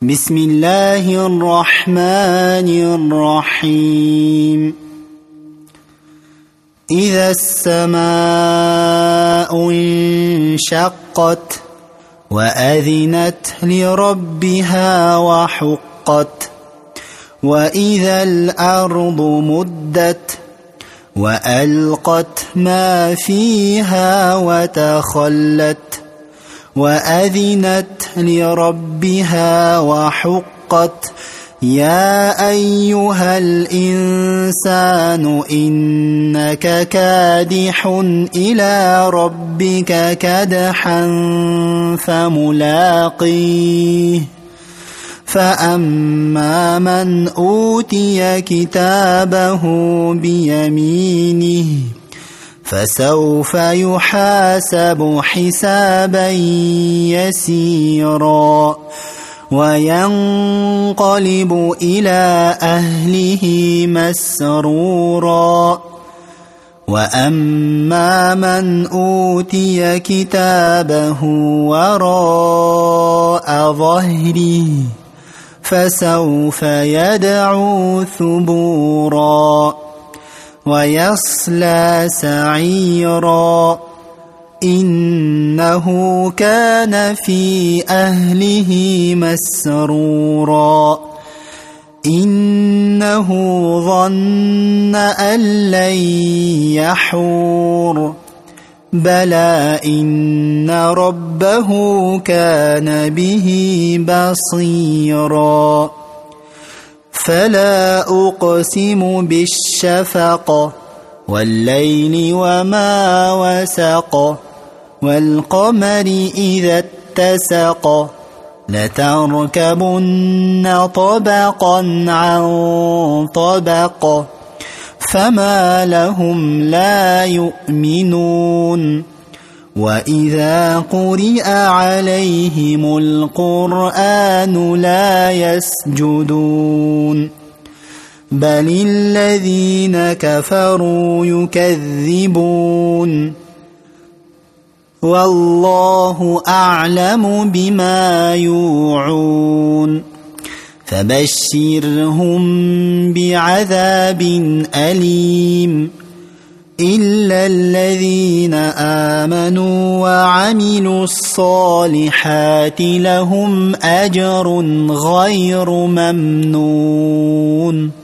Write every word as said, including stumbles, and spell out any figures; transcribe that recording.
بسم الله الرحمن الرحيم إذا السماء انشقت وأذنت لربها وحقت وإذا الأرض مدت وألقت ما فيها وتخلت وأذنت لربها وحقت يا أيها الإنسان إنك كادح إلى ربك كدحا فملاقيه فأما من أوتي كتابه بيمينه فسوف يحاسب حسابا يسيرا وينقلب إلى أهله مسرورا وأما من أوتي كتابه وراء ظهره فسوف يدعو ثبورا ويصلى سعيرا إنه كان في أهله مسرورا إنه ظن أن لن يحور بلى إن ربه كان به بصيرا فلا أقسم بالشفق والليل وما وسق والقمر إذا اتسق لتركبن طبقا عن طبق فما لهم لا يؤمنون وإذا قرئ عليهم القرآن لا يسجدون بل الذين كفروا يكذبون والله أعلم بما يوعون فبشرهم بعذاب أليم إلا الذين آمنوا وعملوا الصالحات لهم أجر غير ممنون.